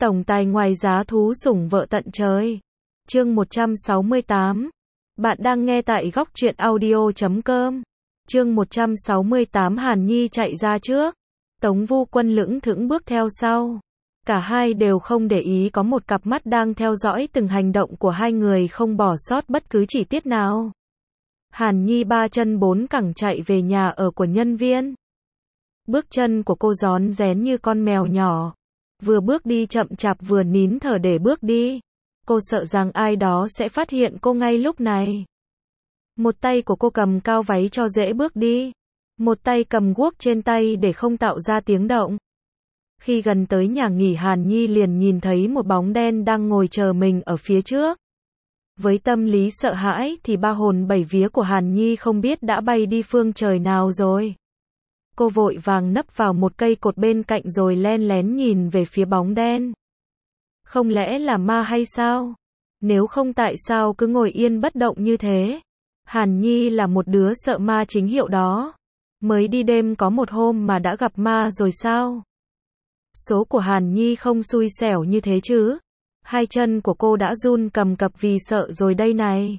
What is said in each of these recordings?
Tổng tài ngoài giá thú sủng vợ tận trời. Chương 168. Bạn đang nghe tại góc truyện audio.com. Chương 168. Hàn Nhi chạy ra trước, Tống Vu Quân lững thững bước theo sau. Cả hai đều không để ý, có một cặp mắt đang theo dõi từng hành động của hai người, không bỏ sót bất cứ chi tiết nào. Hàn Nhi ba chân bốn cẳng chạy về nhà ở của nhân viên. Bước chân của cô rón rén như con mèo nhỏ. Vừa bước đi chậm chạp vừa nín thở để bước đi. Cô sợ rằng ai đó sẽ phát hiện cô ngay lúc này. Một tay của cô cầm cao váy cho dễ bước đi. Một tay cầm guốc trên tay để không tạo ra tiếng động. Khi gần tới nhà nghỉ, Hàn Nhi liền nhìn thấy một bóng đen đang ngồi chờ mình ở phía trước. Với tâm lý sợ hãi thì ba hồn bảy vía của Hàn Nhi không biết đã bay đi phương trời nào rồi. Cô vội vàng nấp vào một cây cột bên cạnh rồi len lén nhìn về phía bóng đen. Không lẽ là ma hay sao? Nếu không tại sao cứ ngồi yên bất động như thế? Hàn Nhi là một đứa sợ ma chính hiệu đó. Mới đi đêm có một hôm mà đã gặp ma rồi sao? Số của Hàn Nhi không xui xẻo như thế chứ. Hai chân của cô đã run cầm cập vì sợ rồi đây này.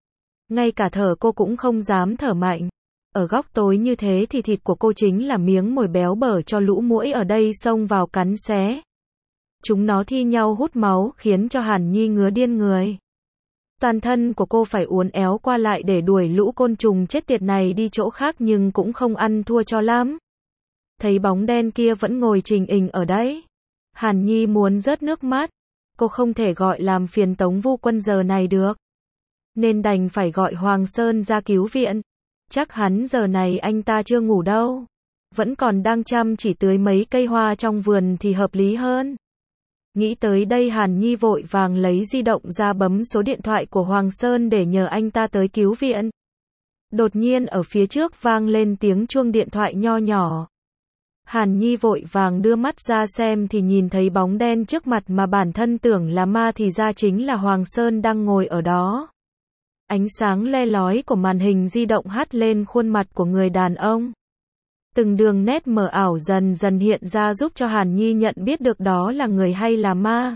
Ngay cả thở cô cũng không dám thở mạnh. Ở góc tối như thế thì thịt của cô chính là miếng mồi béo bở cho lũ muỗi ở đây xông vào cắn xé. Chúng nó thi nhau hút máu khiến cho Hàn Nhi ngứa điên người. Toàn thân của cô phải uốn éo qua lại để đuổi lũ côn trùng chết tiệt này đi chỗ khác, nhưng cũng không ăn thua cho lắm. Thấy bóng đen kia vẫn ngồi trình hình ở đấy, Hàn Nhi muốn rớt nước mắt. Cô không thể gọi làm phiền Tống Vu Quân giờ này được, nên đành phải gọi Hoàng Sơn ra cứu viện. Chắc hắn giờ này anh ta chưa ngủ đâu, vẫn còn đang chăm chỉ tưới mấy cây hoa trong vườn thì hợp lý hơn. Nghĩ tới đây, Hàn Nhi vội vàng lấy di động ra bấm số điện thoại của Hoàng Sơn để nhờ anh ta tới cứu viện. Đột nhiên ở phía trước vang lên tiếng chuông điện thoại nho nhỏ. Hàn Nhi vội vàng đưa mắt ra xem thì nhìn thấy bóng đen trước mặt mà bản thân tưởng là ma thì ra chính là Hoàng Sơn đang ngồi ở đó. Ánh sáng le lói của màn hình di động hắt lên khuôn mặt của người đàn ông. Từng đường nét mờ ảo dần dần hiện ra giúp cho Hàn Nhi nhận biết được đó là người hay là ma.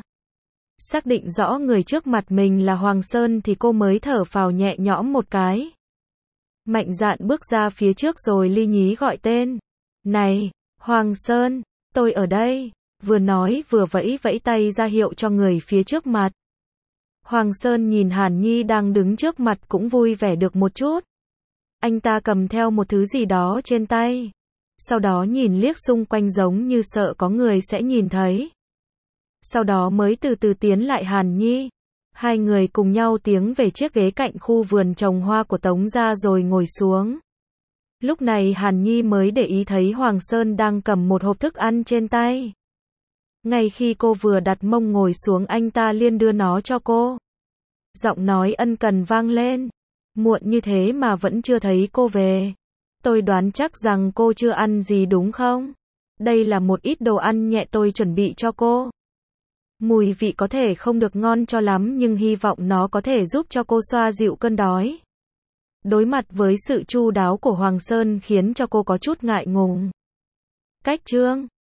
Xác định rõ người trước mặt mình là Hoàng Sơn thì cô mới thở phào nhẹ nhõm một cái. Mạnh dạn bước ra phía trước rồi li nhí gọi tên. Này, Hoàng Sơn, tôi ở đây. Vừa nói vừa vẫy vẫy tay ra hiệu cho người phía trước mặt. Hoàng Sơn nhìn Hàn Nhi đang đứng trước mặt cũng vui vẻ được một chút. Anh ta cầm theo một thứ gì đó trên tay. Sau đó nhìn liếc xung quanh giống như sợ có người sẽ nhìn thấy. Sau đó mới từ từ tiến lại Hàn Nhi. Hai người cùng nhau tiến về chiếc ghế cạnh khu vườn trồng hoa của Tống gia rồi ngồi xuống. Lúc này Hàn Nhi mới để ý thấy Hoàng Sơn đang cầm một hộp thức ăn trên tay. Ngay khi cô vừa đặt mông ngồi xuống, anh ta liền đưa nó cho cô. Giọng nói ân cần vang lên. Muộn như thế mà vẫn chưa thấy cô về. Tôi đoán chắc rằng cô chưa ăn gì đúng không? Đây là một ít đồ ăn nhẹ tôi chuẩn bị cho cô. Mùi vị có thể không được ngon cho lắm nhưng hy vọng nó có thể giúp cho cô xoa dịu cơn đói. Đối mặt với sự chu đáo của Hoàng Sơn khiến cho cô có chút ngại ngùng. Cách chương